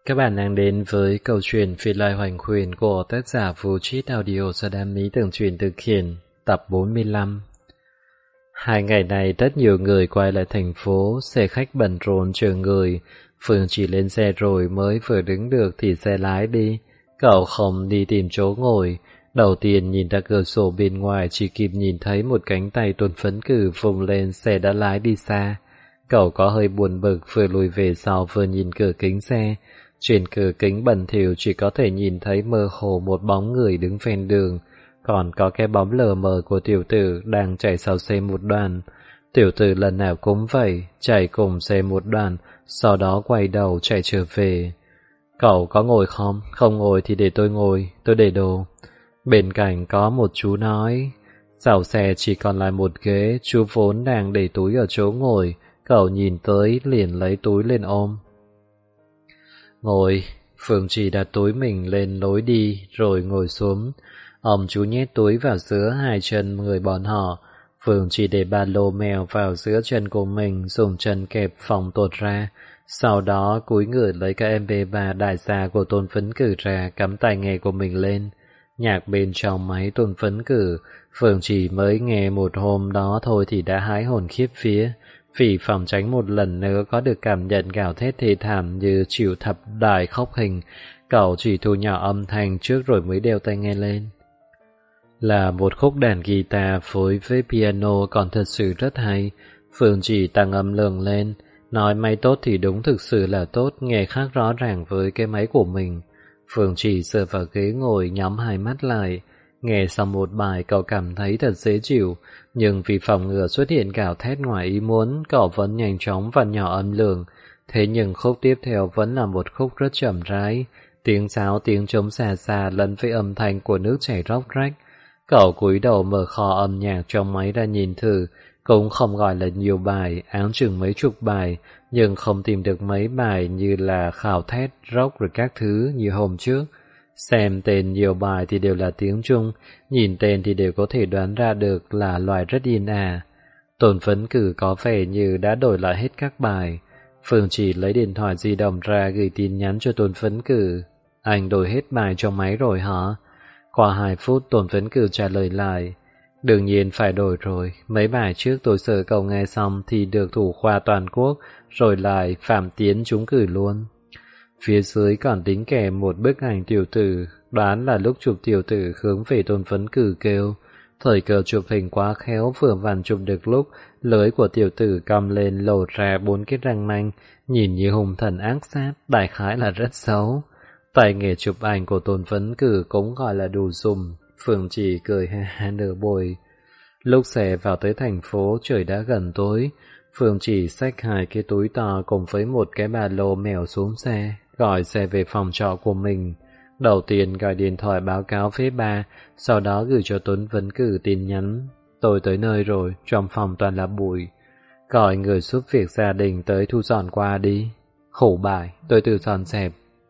Các bạn đang đến với câu chuyện Phiên Lai Hoành Huyền của tác giả Vũ Trít Audio do Đam Mỹ Tường Truyền thực hiện, tập 45. Hai ngày này rất nhiều người quay lại thành phố, xe khách bận rộn chờ người. Phương chỉ lên xe rồi mới vừa đứng được thì xe lái đi. Cậu không đi tìm chỗ ngồi. Đầu tiên nhìn ra cửa sổ bên ngoài chỉ kịp nhìn thấy một cánh tay tuần phấn cử vùng lên, xe đã lái đi xa. Cậu có hơi buồn bực, vừa lùi về sau vừa nhìn cửa kính xe. Trên cửa kính bẩn thỉu chỉ có thể nhìn thấy mơ hồ một bóng người đứng ven đường, còn có cái bóng lờ mờ của tiểu tử đang chạy sau xe một đoạn. Tiểu tử lần nào cũng vậy, chạy cùng xe một đoạn, sau đó quay đầu chạy trở về. Cậu có ngồi không? Không ngồi thì để tôi ngồi, tôi để đồ. Bên cạnh có một chú nói. Sau xe chỉ còn lại một ghế, chú vốn đang để túi ở chỗ ngồi. Cậu nhìn tới liền lấy túi lên ôm. Ngồi, Phương chỉ đặt túi mình lên lối đi rồi ngồi xuống. Ông chú nhét túi vào giữa hai chân người bọn họ. Phương chỉ để ba lô mèo vào giữa chân của mình, dùng chân kẹp phòng tuột ra. Sau đó cúi người lấy cái MP3 đại gia của Tôn Phấn Cử ra, cắm tai nghe của mình lên. Nhạc bên trong máy Tôn Phấn Cử, Phương chỉ mới nghe một hôm đó thôi thì đã hái hồn khiếp vía. Vì phòng tránh một lần nữa có được cảm nhận gào thét thê thảm như chịu thập đại khóc hình, cậu chỉ thu nhỏ âm thanh trước rồi mới đeo tai nghe lên. Là một khúc đàn guitar phối với piano còn thật sự rất hay. Phương chỉ tăng âm lượng lên, nói máy tốt thì đúng thực sự là tốt, nghe khác rõ ràng với cái máy của mình. Phương chỉ sờ vào ghế ngồi nhắm hai mắt lại. Nghe xong một bài cậu cảm thấy thật dễ chịu, nhưng vì phòng ngừa xuất hiện gào thét ngoài ý muốn, cậu vẫn nhanh chóng vặn nhỏ âm lượng. Thế nhưng khúc tiếp theo vẫn là một khúc rất chậm rãi, tiếng sáo tiếng trống xà xà lẫn với âm thanh của nước chảy róc rách. Cậu cúi đầu mở kho âm nhạc trong máy ra nhìn thử, cũng không gọi là nhiều bài, áng chừng mấy chục bài, nhưng không tìm được mấy bài như là khảo thét, rock rồi các thứ như hôm trước. Xem tên nhiều bài thì đều là tiếng Trung, nhìn tên thì đều có thể đoán ra được là loài rất yên ả. Tôn Phấn Cử có vẻ như đã đổi lại hết các bài. Phương chỉ lấy điện thoại di động ra gửi tin nhắn cho Tôn Phấn Cử. Anh đổi hết bài trong máy rồi hả? Qua 2 phút Tôn Phấn Cử trả lời lại. Đương nhiên phải đổi rồi, mấy bài trước tôi sợ cậu nghe xong thì được thủ khoa toàn quốc, rồi lại phạm tiến trúng cử luôn. Phía dưới còn đính kèm một bức ảnh tiểu tử, đoán là lúc chụp tiểu tử hướng về Tôn Phấn Cử kêu. Thời cơ chụp hình quá khéo, vừa vặn chụp được lúc lưới của tiểu tử cong lên lộ ra 4 cái răng nanh, nhìn như hung thần ác sát, đại khái là rất xấu. Tài nghề chụp ảnh của Tôn Phấn Cử cũng gọi là đủ dùng. Phương chỉ cười ha ha nửa bồi. Lúc xe vào tới thành phố, trời đã gần tối. Phương chỉ xách 2 cái túi to cùng với một cái ba lô mèo xuống xe, gọi xe về phòng trọ của mình. Đầu tiên gọi điện thoại báo cáo với ba, sau đó gửi cho Tuấn Vấn Cử tin nhắn. Tôi tới nơi rồi, trong phòng toàn là bụi. Gọi người giúp việc gia đình tới thu dọn qua đi. Khổ bài, tôi tự dọn dẹp.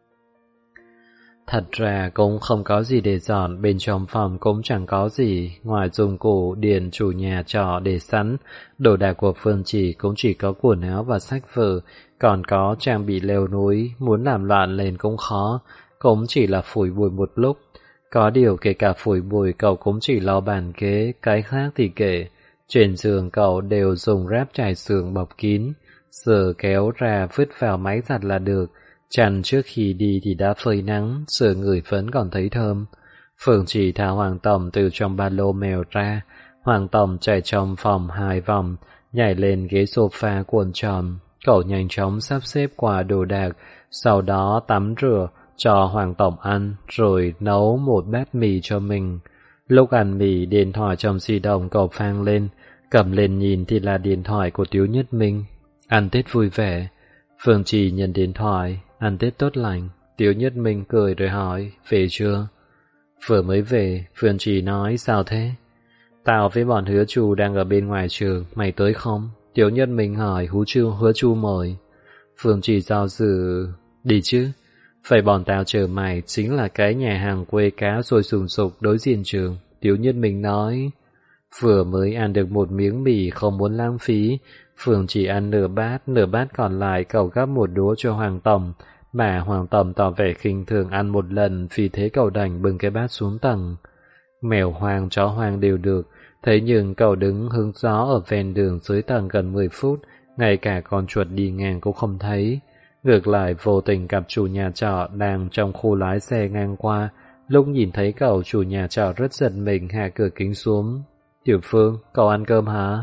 Thật ra cũng không có gì để dọn, bên trong phòng cũng chẳng có gì, ngoài dụng cụ điện chủ nhà trọ để sẵn, đồ đạc của Phương chỉ cũng chỉ có quần áo và sách vở, còn có trang bị leo núi, muốn làm loạn lên cũng khó, cũng chỉ là phủi bụi một lúc. Có điều kể cả phủi bụi cậu cũng chỉ lau bàn ghế, cái khác thì kể. Trên giường cậu đều dùng ráp trải giường bọc kín, giờ kéo ra vứt vào máy giặt là được. Chăn trước khi đi thì đã phơi nắng, sờ người vẫn còn thấy thơm. Phương chỉ thả Hoàng Tổng từ trong ba lô mèo ra. Hoàng Tổng chạy trong phòng 2 vòng, nhảy lên ghế sofa cuộn tròn. Cậu nhanh chóng sắp xếp qua đồ đạc, sau đó tắm rửa, cho Hoàng Tổng ăn, rồi nấu một bát mì cho mình. Lúc ăn mì, điện thoại trong di động cậu vang lên, cầm lên nhìn thì là điện thoại của Tiếu Nhất Minh. Ăn Tết vui vẻ. Phương chỉ nhận điện thoại. Ăn Tết tốt lành. Tiếu Nhất Minh cười rồi hỏi, về chưa? Vừa mới về. Phương chỉ nói, sao thế? Tao với bọn Hứa Chu đang ở bên ngoài trường, mày tới không? Tiếu Nhất Minh hỏi, Hứa Chu mời. Phương chỉ do dự, đi chứ. Phải bọn tao chờ mày, chính là cái nhà hàng quê cá sôi sùng sục đối diện trường. Tiếu Nhất Minh nói, vừa mới ăn được một miếng mì không muốn lãng phí. Phương chỉ ăn nửa bát còn lại cậu gắp một đũa cho Hoàng Tổng, Bà Hoàng Tầm tỏ vẻ khinh thường ăn một lần, vì thế cậu đành bưng cái bát xuống tầng. Mèo hoang, chó hoang đều được, thế nhưng cậu đứng hứng gió ở ven đường dưới tầng gần 10 phút, ngay cả con chuột đi ngang cũng không thấy. Ngược lại vô tình gặp chủ nhà trọ đang trong khu lái xe ngang qua, lúc nhìn thấy cậu chủ nhà trọ rất giật mình hạ cửa kính xuống. Tiểu Phương, cậu ăn cơm hả?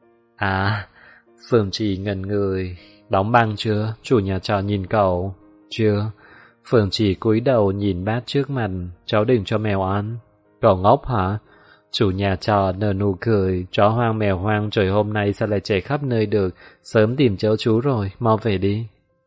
À, Phương Trì ngẩn người. Đóng băng chưa? Chủ nhà trọ nhìn cậu. Chưa. Phương Trì cúi đầu nhìn bát trước mặt. Cháu đừng cho mèo ăn. Cậu ngốc hả? Chủ nhà trọ nở nụ cười. Chó hoang mèo hoang trời hôm nay sao lại chạy khắp nơi được? Sớm tìm chỗ trú rồi, mau về đi.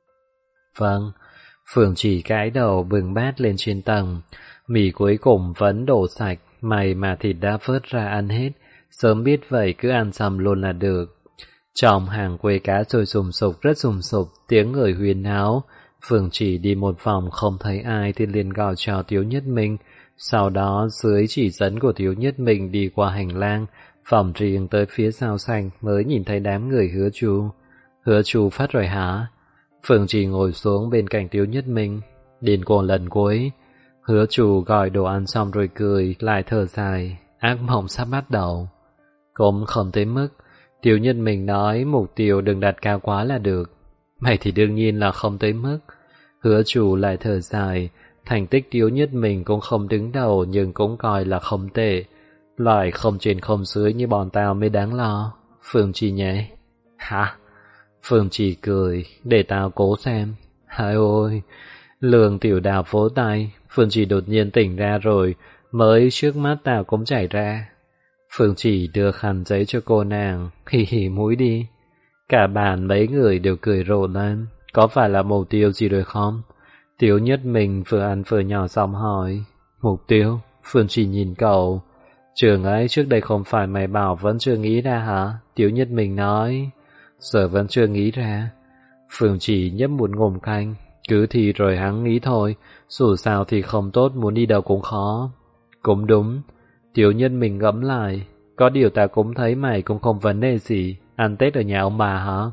Vâng. Phương Trì cãi đầu bưng bát lên trên tầng. Mì cuối cùng vẫn đổ sạch. May mà thịt đã vớt ra ăn hết. Sớm biết vậy cứ ăn xong luôn là được. Trong hàng quê cá trôi sùng sục, rất sùng sục, tiếng người huyên náo. Phương Chỉ đi một vòng không thấy ai thì liền gọi cho Tiếu Nhất Minh. Sau đó dưới chỉ dẫn của Tiếu Nhất Minh đi qua hành lang, phòng riêng tới phía sau xanh mới nhìn thấy đám người Hứa Chu. Hứa Chu phát rồi hả? Phương Chỉ ngồi xuống bên cạnh Tiếu Nhất Minh. Đến cuồng lần cuối, Hứa Chu gọi đồ ăn xong rồi cười, lại thở dài, ác mộng sắp bắt đầu. Cũng không tới mức. Tiếu Nhất Minh nói mục tiêu đừng đặt cao quá là được. Mày thì đương nhiên là không tới mức. Hứa Chủ lại thở dài. Thành tích Tiếu Nhất Minh cũng không đứng đầu, nhưng cũng coi là không tệ. Loại không trên không dưới như bọn tao mới đáng lo. Phương Trì nhé. Hả? Phương Trì cười. Để tao cố xem. Hai ôi. Lương Tiểu Đào vỗ tay. Phương Trì đột nhiên tỉnh ra rồi. Mới trước mắt tao cũng chảy ra. Phương Chỉ đưa khăn giấy cho cô nàng, hì hì mũi đi. Cả bàn mấy người đều cười rộ lên. Có phải là mục tiêu gì rồi không? Tiếu Nhất Minh vừa ăn vừa nhỏ giọng hỏi. Mục tiêu? Phương Chỉ nhìn cậu. Trường ấy trước đây không phải mày bảo vẫn chưa nghĩ ra hả? Tiếu Nhất Minh nói. Giờ vẫn chưa nghĩ ra. Phương Chỉ nhấp một ngụm canh. Cứ thì rồi hắn nghĩ thôi. Dù sao thì không tốt, muốn đi đâu cũng khó. Cũng đúng. Tiểu Nhân mình ngẫm lại, có điều ta cũng thấy mày cũng không vấn đề gì, ăn Tết ở nhà ông bà hả?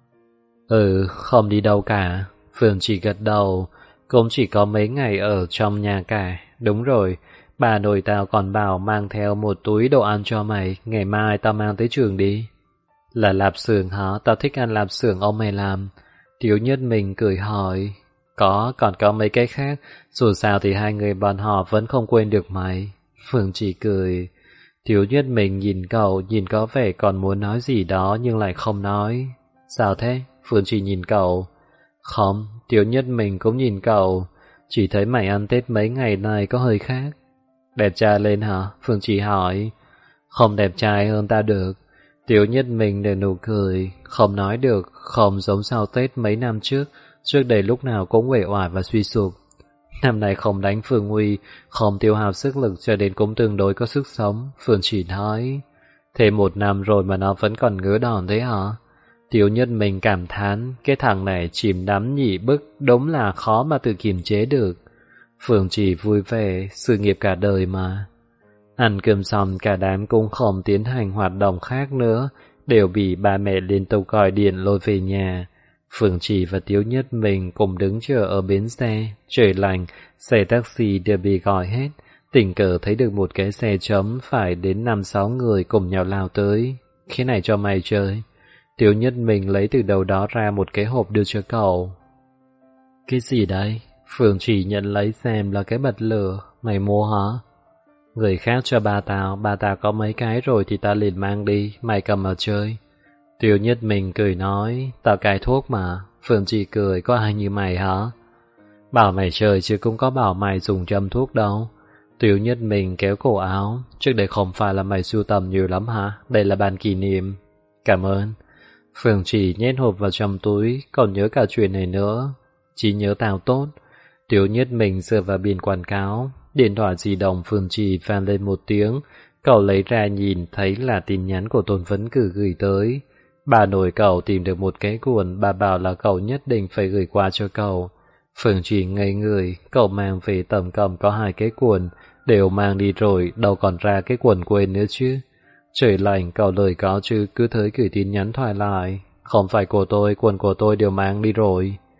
Không đi đâu cả. Phương chỉ gật đầu, cũng chỉ có mấy ngày ở trong nhà cả. Đúng rồi, bà nội tao còn bảo mang theo một túi đồ ăn cho mày, ngày mai tao mang tới trường đi. Là lạp xưởng hả? Tao thích ăn lạp xưởng ông mày làm. Tiểu Nhân mình cười hỏi. Còn có mấy cái khác, dù sao thì hai người bọn họ vẫn không quên được mày. Phương chỉ cười. Thiếu Nhất Mình nhìn cậu, nhìn có vẻ còn muốn nói gì đó nhưng lại không nói. Sao thế? Phương chỉ nhìn cậu. Không, Thiếu Nhất Mình cũng nhìn cậu. Chỉ thấy mày ăn Tết mấy ngày nay có hơi khác. Đẹp trai lên hả? Phương chỉ hỏi. Không đẹp trai hơn ta được. Thiếu Nhất Mình nở nụ cười. Không nói được, không giống sau Tết mấy năm trước. Trước đây lúc nào cũng uể oải và suy sụp. Năm nay không đánh Phương Nguy, không tiêu hao sức lực cho đến cũng tương đối có sức sống. Phương chỉ nói. Thế 1 năm rồi mà nó vẫn còn ngứa đòn thế hả? Tiểu Nhất mình cảm thán, cái thằng này chìm đắm nhị bức, đúng là khó mà tự kiềm chế được. Phương chỉ vui vẻ, sự nghiệp cả đời mà. Ăn cơm xong cả đám cũng không tiến hành hoạt động khác nữa, đều bị ba mẹ liên tục gọi điện lôi về nhà. Phương Chỉ và Tiếu Nhất mình cùng đứng chờ ở bến xe. Trời lạnh, xe taxi đều bị gọi hết. Tình cờ thấy được một cái xe chấm phải đến 5-6 người cùng nhau lao tới. Cái này cho mày chơi. Tiếu Nhất mình lấy từ đầu đó ra một cái hộp đưa cho cậu. Cái gì đây? Phương Chỉ nhận lấy xem là cái bật lửa. Mày mua hả? Người khác cho ba tao có mấy cái rồi thì ta liền mang đi, mày cầm mà chơi. Tiêu Nhất mình cười nói, tao cai thuốc mà. Phương Chỉ cười, có ai như mày hả? Bảo mày chơi chứ cũng có bảo mày dùng châm thuốc đâu. Tiêu Nhất mình kéo cổ áo, trước đây không phải là mày sưu tầm nhiều lắm hả? Đây là bàn kỷ niệm. Cảm ơn. Phương Chỉ nhét hộp vào trong túi, còn nhớ cả chuyện này nữa. Chỉ nhớ tao tốt. Tiêu Nhất mình dựa vào biển quảng cáo. Điện thoại di động Phương Chỉ vang lên một tiếng. Cậu lấy ra nhìn thấy là tin nhắn của Tôn Vấn Cử gửi tới. Bà nội cậu tìm được một cái cuộn, bà bảo là cậu nhất định phải gửi qua cho cậu. Phương Chỉ ngây người, cậu mang về tổng cộng có 2 cái cuộn, đều mang đi rồi, đâu còn ra cái cuộn quên nữa chứ. Trời lạnh, cậu lời có chứ, cứ tới gửi tin nhắn thoại lại. Không phải của tôi, cuộn của tôi đều mang đi rồi.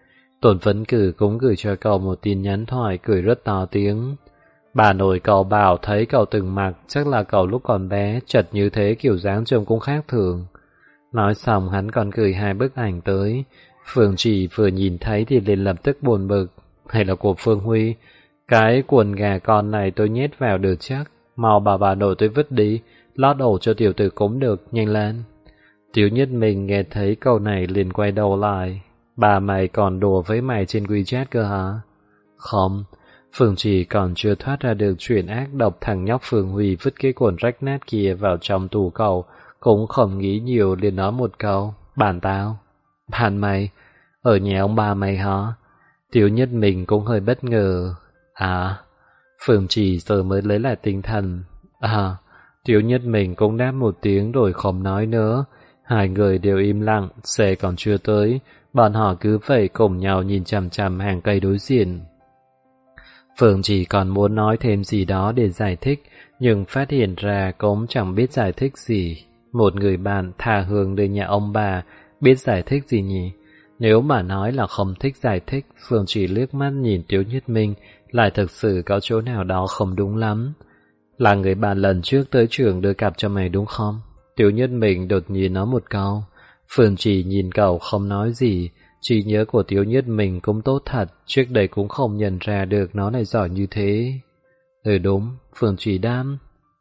Tôn Phấn Cử cũng gửi cho cậu một tin nhắn thoại cười rất to tiếng. Bà nội cậu bảo thấy cậu từng mặc, chắc là cậu lúc còn bé, chật như thế kiểu dáng trông cũng khác thường. Nói xong hắn còn gửi 2 bức ảnh tới. Phương Chỉ vừa nhìn thấy thì liền lập tức buồn bực. Hay là của Phương Huy? Cái quần gà con này tôi nhét vào được chắc. Mau bảo bà nội tôi vứt đi, lót ổ cho tiểu tử cũng được, nhanh lên. Tiểu Nhất mình nghe thấy câu này liền quay đầu lại. Bà mày còn đùa với mày trên WeChat cơ hả? Không, Phương Chỉ còn chưa thoát ra được chuyện ác độc thằng nhóc Phương Huy vứt cái quần rách nát kia vào trong tủ cậu, cũng không nghĩ nhiều liền nói một câu, bàn tao. Bàn mày? Ở nhà ông bà mày hả? Tiểu Nhất mình cũng hơi bất ngờ. À, Phương Chỉ giờ mới lấy lại tinh thần. À, Tiểu Nhất mình cũng đáp một tiếng rồi không nói nữa. Hai người đều im lặng, xe còn chưa tới, bọn họ cứ vậy cùng nhau nhìn chằm chằm hàng cây đối diện. Phương Chỉ còn muốn nói thêm gì đó để giải thích, nhưng phát hiện ra cũng chẳng biết giải thích gì. Một người bạn tha hương đến nhà ông bà, biết giải thích gì nhỉ? Nếu mà nói là không thích giải thích, Phương Chỉ liếc mắt nhìn Tiếu Nhất Minh, lại thực sự có chỗ nào đó không đúng lắm. Là người bạn lần trước tới trường đưa cặp cho mày đúng không? Tiếu Nhất Minh đột nhiên nói một câu. Phương Chỉ nhìn cậu không nói gì. Trí nhớ của Tiếu Nhất Minh cũng tốt thật, trước đây cũng không nhận ra được nó lại giỏi như thế. Ừ đúng, Phương Chỉ đám.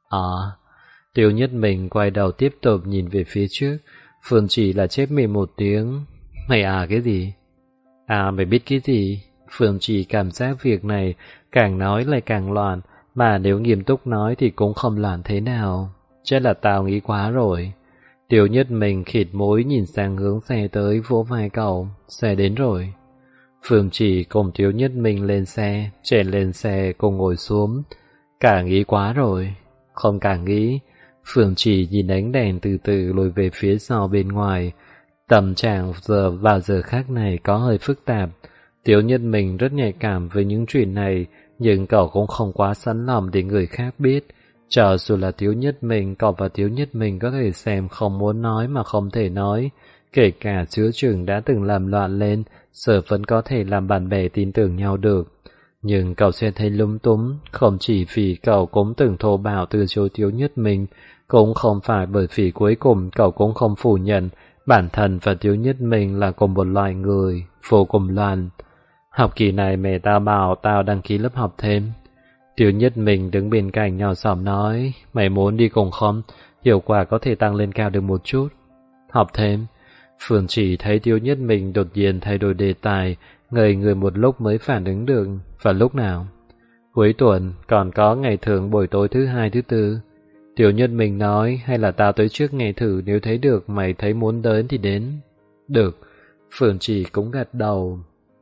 Tiếu Nhất Minh quay đầu tiếp tục nhìn về phía trước. Phương Chỉ là chép miệng một tiếng. Mày cái gì? Mày biết cái gì? Phương Chỉ cảm giác việc này càng nói lại càng loạn, mà nếu nghiêm túc nói thì cũng không loạn thế nào. Chắc là tao nghĩ quá rồi. Tiếu Nhất Minh khịt mũi nhìn sang hướng xe tới, vỗ vai cậu. Xe đến rồi. Phương Chỉ cùng Tiếu Nhất Minh lên xe, chèn lên xe cùng ngồi xuống. Cả nghĩ quá rồi. Không cả nghĩ. Phương Chỉ nhìn ánh đèn từ từ lùi về phía sau bên ngoài. Tâm trạng vào giờ khác này có hơi phức tạp. Tiếu Nhất Minh rất nhạy cảm với những chuyện này, nhưng cậu cũng không quá sẵn lòng để người khác biết. Cho dù là Tiếu Nhất Minh, cậu và Tiếu Nhất Minh có thể xem không muốn nói mà không thể nói. Kể cả chứa chừng đã từng làm loạn lên, giờ vẫn có thể làm bạn bè tin tưởng nhau được. Nhưng cậu sẽ thấy lúng túng, không chỉ vì cậu cũng từng thô bạo từ chối Tiếu Nhất Minh, cũng không phải bởi vì cuối cùng cậu cũng không phủ nhận bản thân và Tiếu Nhất Minh là cùng một loài người, vô cùng loạn. Học kỳ này mẹ tao bảo tao đăng ký lớp học thêm. Tiếu Nhất Minh đứng bên cạnh nhỏ giọng nói, mày muốn đi cùng không? Hiệu quả có thể tăng lên cao được một chút. Học thêm. Phương Chỉ thấy Tiếu Nhất Minh đột nhiên thay đổi đề tài, ngây người một lúc mới phản ứng được. Và lúc nào? Cuối tuần, còn có ngày thường buổi tối thứ 2, thứ 4. Tiếu Nhất Minh nói, hay là tao tới trước ngày thử, nếu thấy được mày thấy muốn đến thì đến. Được. Phương Chỉ cũng gật đầu.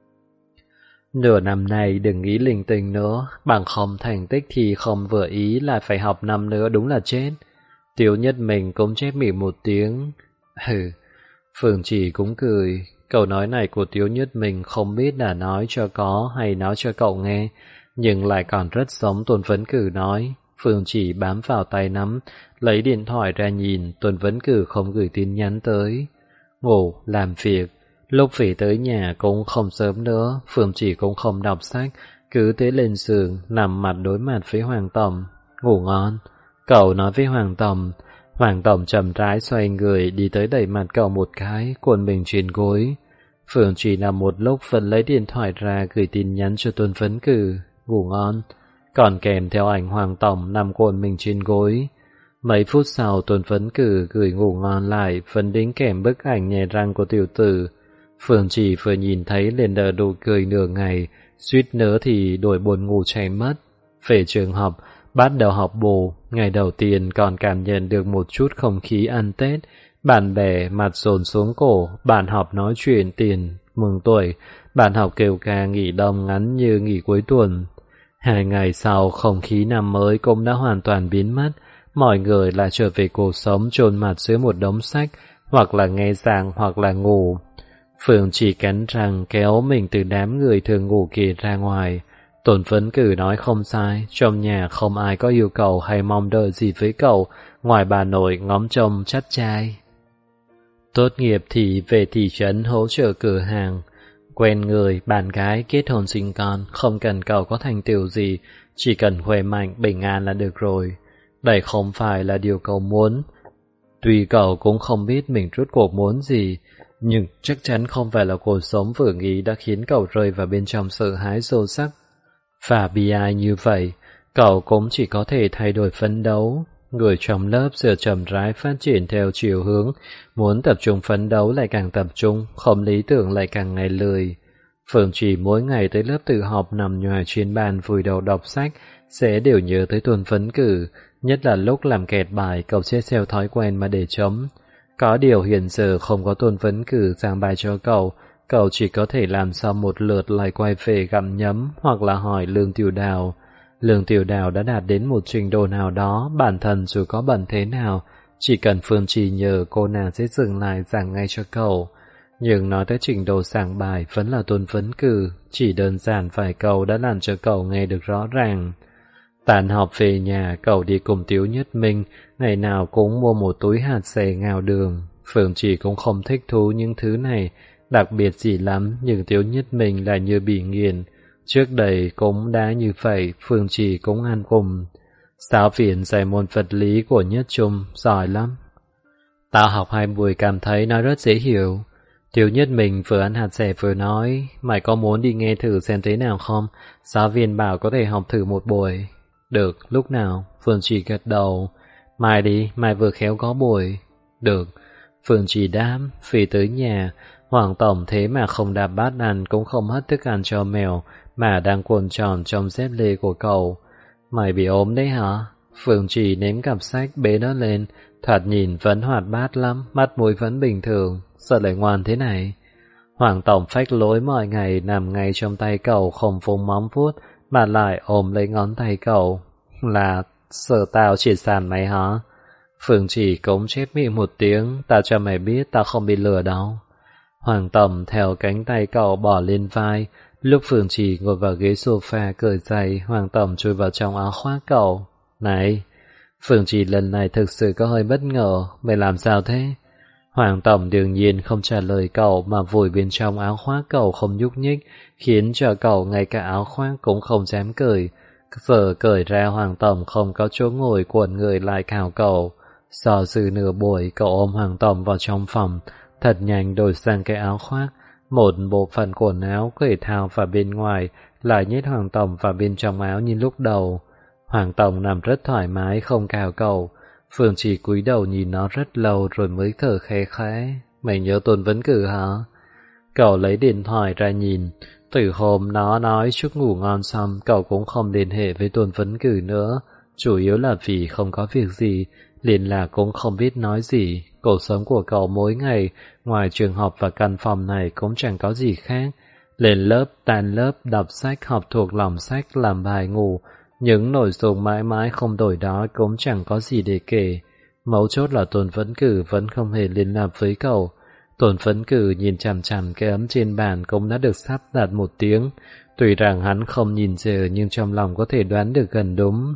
Nửa năm này đừng nghĩ linh tinh nữa, bằng không thành tích thì không vừa ý là phải học năm nữa đúng là chết. Tiếu Nhất Minh cũng chép miệng một tiếng. Hừ, Phương Chỉ cũng cười. Câu nói này của Tiếu Nhất Minh không biết là nói cho có hay nói cho cậu nghe, nhưng lại còn rất giống Tôn Vấn Cử nói. Phương Chỉ bám vào tay nắm, lấy điện thoại ra nhìn, Tôn Vấn Cử không gửi tin nhắn tới. Ngủ, làm việc. Lúc về tới nhà cũng không sớm nữa, Phương Chỉ cũng không đọc sách, cứ thế lên giường, nằm mặt đối mặt với Hoàng Tổng. Ngủ ngon. Cậu nói với Hoàng Tổng. Hoàng Tổng chậm rãi xoay người đi tới đẩy mặt cậu một cái, cuộn mình trên gối. Phương Chỉ nằm một lúc vẫn lấy điện thoại ra gửi tin nhắn cho Tôn Vấn Cử. Ngủ ngon. Còn kèm theo ảnh Hoàng Tổng nằm cuộn mình trên gối. Mấy phút sau Tôn Vấn Cử gửi ngủ ngon lại, vẫn đính kèm bức ảnh nhè răng của tiểu tử. Phương Chỉ vừa nhìn thấy liền nở nụ cười nửa ngày, suýt nữa thì đuổi buồn ngủ cháy mất. Về trường học, bắt đầu học bù, ngày đầu tiên còn cảm nhận được một chút không khí ăn Tết. Bạn bè mặt dồn xuống cổ, bạn học nói chuyện tiền, mừng tuổi, bạn học kêu ca nghỉ đông ngắn như nghỉ cuối tuần. 2 ngày sau, không khí năm mới cũng đã hoàn toàn biến mất, mọi người lại trở về cuộc sống chôn mặt dưới một đống sách, hoặc là nghe giảng hoặc là ngủ. Phương Chỉ cắn răng kéo mình từ đám người thường ngủ kia ra ngoài. Tôn Vấn Cử nói không sai, trong nhà không ai có yêu cầu hay mong đợi gì với cậu, ngoài bà nội ngóng trông chắt trai. Tốt nghiệp thì về thị trấn hỗ trợ cửa hàng. Quen người, bạn gái, kết hôn sinh con, không cần cậu có thành tựu gì, chỉ cần khỏe mạnh, bình an là được rồi. Đây không phải là điều cậu muốn. Tuy cậu cũng không biết mình rốt cuộc muốn gì, nhưng chắc chắn không phải là cuộc sống vừa nghĩ đã khiến cậu rơi vào bên trong sợ hãi sâu sắc. Và bi ai như vậy, cậu cũng chỉ có thể thay đổi phấn đấu. Người trong lớp giờ chậm rãi phát triển theo chiều hướng, muốn tập trung phấn đấu lại càng tập trung, không lý tưởng lại càng ngày lười. Phương Trì mỗi ngày tới lớp tự học nằm nhòi trên bàn vùi đầu đọc sách, sẽ đều nhớ tới tuần phấn cử, nhất là lúc làm kẹt bài cậu sẽ theo thói quen mà để chấm. Có điều hiện giờ không có tuần phấn cử giảng bài cho cậu chỉ có thể làm xong một lượt lại quay về gặm nhấm hoặc là hỏi Lương Tiểu Đào. Lương Tiểu Đào đã đạt đến một trình độ nào đó, bản thân dù có bận thế nào, chỉ cần Phương Trì nhờ cô nàng sẽ dừng lại giảng ngay cho cậu. Nhưng nói tới trình độ giảng bài vẫn là tuần phấn cử, chỉ đơn giản vài câu đã làm cho cậu nghe được rõ ràng. Tàn học về nhà, cậu đi cùng Tiếu Nhất Minh, ngày nào cũng mua một túi hạt xẻ ngào đường. Phương Trì cũng không thích thú những thứ này, đặc biệt gì lắm, nhưng Tiếu Nhất Minh lại như bị nghiền. Trước đây cũng đã như vậy, Phương Trì cũng ăn cùng. Giáo viên dạy môn vật lý của Nhất Trung, giỏi lắm. Tao học 2 buổi cảm thấy nó rất dễ hiểu. Tiếu Nhất Minh vừa ăn hạt xẻ vừa nói, mày có muốn đi nghe thử xem thế nào không? Giáo viên bảo có thể học thử một buổi. Được, lúc nào? Phương Trì gật đầu. Mai đi, mai vừa khéo có buổi. Được. Phương Trì đáp, phi tới nhà. Hoàng tổng thế mà không đạp bát ăn cũng không hất thức ăn cho mèo, mà đang cuộn tròn trong dép lê của cậu. Mày bị ốm đấy hả? Phương Trì ném cặp sách bế nó lên, thoạt nhìn vẫn hoạt bát lắm, mắt mũi vẫn bình thường, sao lại ngoan thế này? Hoàng tổng phách lối mọi ngày nằm ngay trong tay cậu không phung móng vuốt, mà lại ôm lấy ngón tay cậu. Là sợ tao triệt sản mày hả? Phương Trì cũng chép miệng một tiếng, tao cho mày biết tao không bị lừa đâu. Hoàng tổng theo cánh tay cậu bỏ lên vai. Lúc Phương Trì ngồi vào ghế sofa cởi giày, Hoàng tổng chui vào trong áo khoác cậu. Này! Phương Trì lần này thực sự có hơi bất ngờ, mày làm sao thế? Hoàng tổng đương nhiên không trả lời cậu mà vùi bên trong áo khoác cậu không nhúc nhích, khiến cho cậu ngay cả áo khoác cũng không dám cởi. Giờ cởi ra Hoàng tổng không có chỗ ngồi, cuộn người lại cào cậu. Do dự nửa buổi, cậu ôm Hoàng tổng vào trong phòng, thật nhanh đổi sang cái áo khoác. Một bộ phận quần áo thể thao và bên ngoài lại nhét Hoàng tổng vào bên trong áo như lúc đầu. Hoàng tổng nằm rất thoải mái không cào cậu. Phương Trì cúi đầu nhìn nó rất lâu rồi mới thở khẽ khẽ. Mày nhớ tuần vấn cử hả? Cậu lấy điện thoại ra nhìn. Từ hôm nó nói chúc ngủ ngon xong, cậu cũng không liên hệ với tuần vấn cử nữa. Chủ yếu là vì không có việc gì, liên lạc cũng không biết nói gì. Cuộc sống của cậu mỗi ngày, ngoài trường học và căn phòng này cũng chẳng có gì khác. Lên lớp, tan lớp, đọc sách, học thuộc lòng sách, làm bài ngủ. Những nội dung mãi mãi không đổi đó cũng chẳng có gì để kể. Mấu chốt là Tôn Vấn Cử vẫn không hề liên lạc với cậu. Tôn Vấn Cử nhìn chằm chằm cái ấm trên bàn cũng đã được sắp đặt một tiếng. Tuy rằng hắn không nhìn giờ nhưng trong lòng có thể đoán được gần đúng.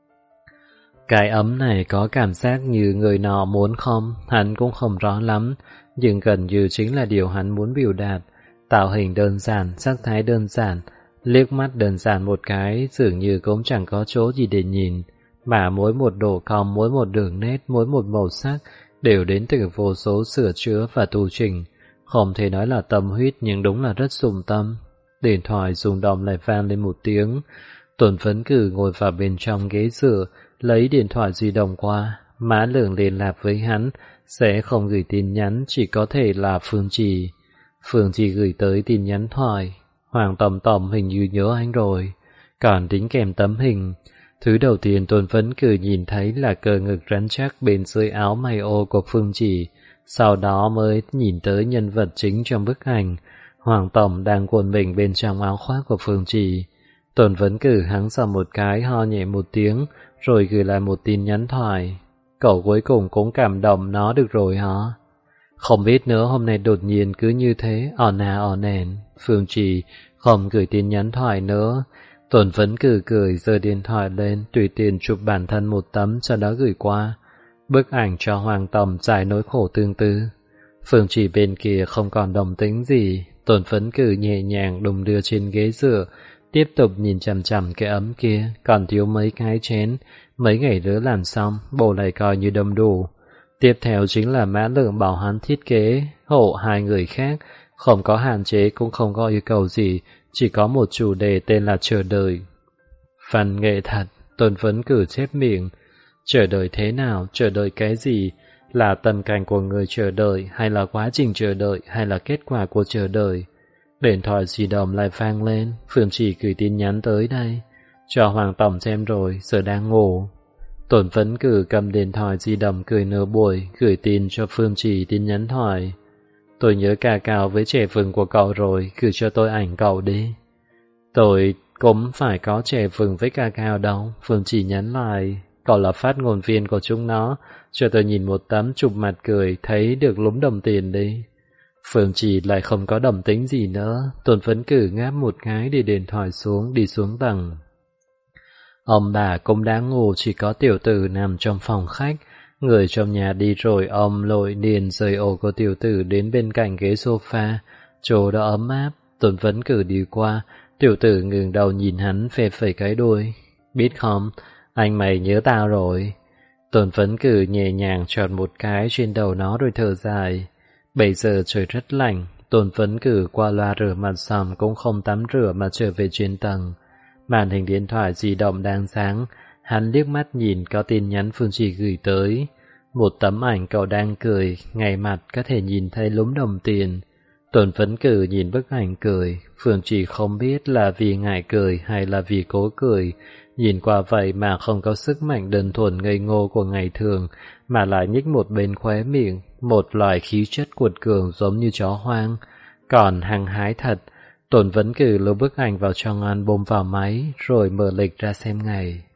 Cái ấm này có cảm giác như người nọ muốn không, hắn cũng không rõ lắm, nhưng gần như chính là điều hắn muốn biểu đạt. Tạo hình đơn giản, sắc thái đơn giản, liếc mắt đơn giản một cái, dường như cũng chẳng có chỗ gì để nhìn, mà mỗi một độ cong, mỗi một đường nét, mỗi một màu sắc đều đến từ vô số sửa chữa và tu chỉnh. Không thể nói là tâm huyết nhưng đúng là rất dụng tâm. Điện thoại rung động lại vang lên một tiếng. Tôn Vấn Cử ngồi vào bên trong ghế dựa, lấy điện thoại di động qua. Mã Lượng liên lạc với hắn sẽ không gửi tin nhắn, chỉ có thể là Phương Trì. Phương Trì gửi tới tin nhắn thoại. Hoàng tổng hình như nhớ anh rồi. Còn đính kèm tấm hình. Thứ đầu tiên Tôn Vấn Cử nhìn thấy là cơ ngực rắn chắc bên dưới áo may ô của Phương Trì. Sau đó mới nhìn tới nhân vật chính trong bức ảnh. Hoàng tổng đang cuộn mình bên trong áo khoác của Phương Trì. Tôn Vấn Cử hắng giọng một cái, ho nhẹ một tiếng, rồi gửi lại một tin nhắn thoại. Cậu cuối cùng cũng cảm động nó được rồi hả? Không biết nữa, hôm nay đột nhiên cứ như thế, ỏn ẻn. Phương Trì không gửi tin nhắn thoại nữa. Tôn Vấn Cử cười, giơ điện thoại lên, tùy tiện chụp bản thân một tấm, sau đó gửi qua. Bức ảnh cho Hoàng tổng trải nỗi khổ tương tư. Phương Trì bên kia không còn đồng tính gì. Tôn Phấn Cử nhẹ nhàng đùng đưa trên ghế dựa, tiếp tục nhìn chằm chằm cái ấm kia, còn thiếu mấy cái chén, mấy ngày nữa làm xong, bộ này coi như đông đủ. Tiếp theo chính là Mã Lượng bảo hắn thiết kế hộ hai người khác, không có hạn chế cũng không có yêu cầu gì, chỉ có một chủ đề tên là chờ đợi. Văn nghệ thật, Tôn Phấn Cử chép miệng. Chờ đợi thế nào, chờ đợi cái gì? Là tâm cảnh của người chờ đợi, hay là quá trình chờ đợi, hay là kết quả của chờ đợi? Điện thoại di động lại vang lên, Phương Chỉ gửi tin nhắn tới đây. Cho Hoàng Tổng xem rồi, giờ đang ngủ. Tôn Phấn Cử cầm điện thoại di động cười nửa buổi, gửi tin cho Phương Chỉ tin nhắn thoại. Tôi nhớ ca cao với trẻ vừng của cậu rồi, gửi cho tôi ảnh cậu đi. Tôi cũng phải có trẻ vừng với ca cao đâu, Phương Chỉ nhắn lại. Cậu là phát ngôn viên của chúng nó, cho tôi nhìn một tấm chụp mặt cười, thấy được lúm đồng tiền đi. Phương Chỉ lại không có đồng tính gì nữa, Tôn Phấn Cử ngáp một cái để điện thoại xuống, đi xuống tầng. Ông bà cũng đã ngủ, chỉ có tiểu tử nằm trong phòng khách. Người trong nhà đi rồi, ông lội điền rời ổ của tiểu tử đến bên cạnh ghế sofa. Chỗ đó ấm áp, Tôn Phấn Cử đi qua, tiểu tử ngừng đầu nhìn hắn phè phẩy cái đuôi. Biết không, anh mày nhớ tao rồi. Tôn Phấn Cử nhẹ nhàng chọt một cái trên đầu nó rồi thở dài. Bây giờ trời rất lạnh, Tôn Phấn Cử qua loa rửa mặt xong cũng không tắm rửa mà trở về trên tầng. Màn hình điện thoại di động đang sáng, hắn liếc mắt nhìn có tin nhắn Phương Chỉ gửi tới. Một tấm ảnh cậu đang cười, ngay mặt có thể nhìn thấy lúm đồng tiền. Tôn Phấn Cử nhìn bức ảnh cười, Phương Chỉ không biết là vì ngại cười hay là vì cố cười. Nhìn qua vậy mà không có sức mạnh đơn thuần ngây ngô của ngày thường, mà lại nhích một bên khóe miệng, một loại khí chất cuột cường giống như chó hoang. Còn hăng hái thật, Tôn Phấn Cử lưu bức ảnh vào trong album vào máy, rồi mở lịch ra xem ngày.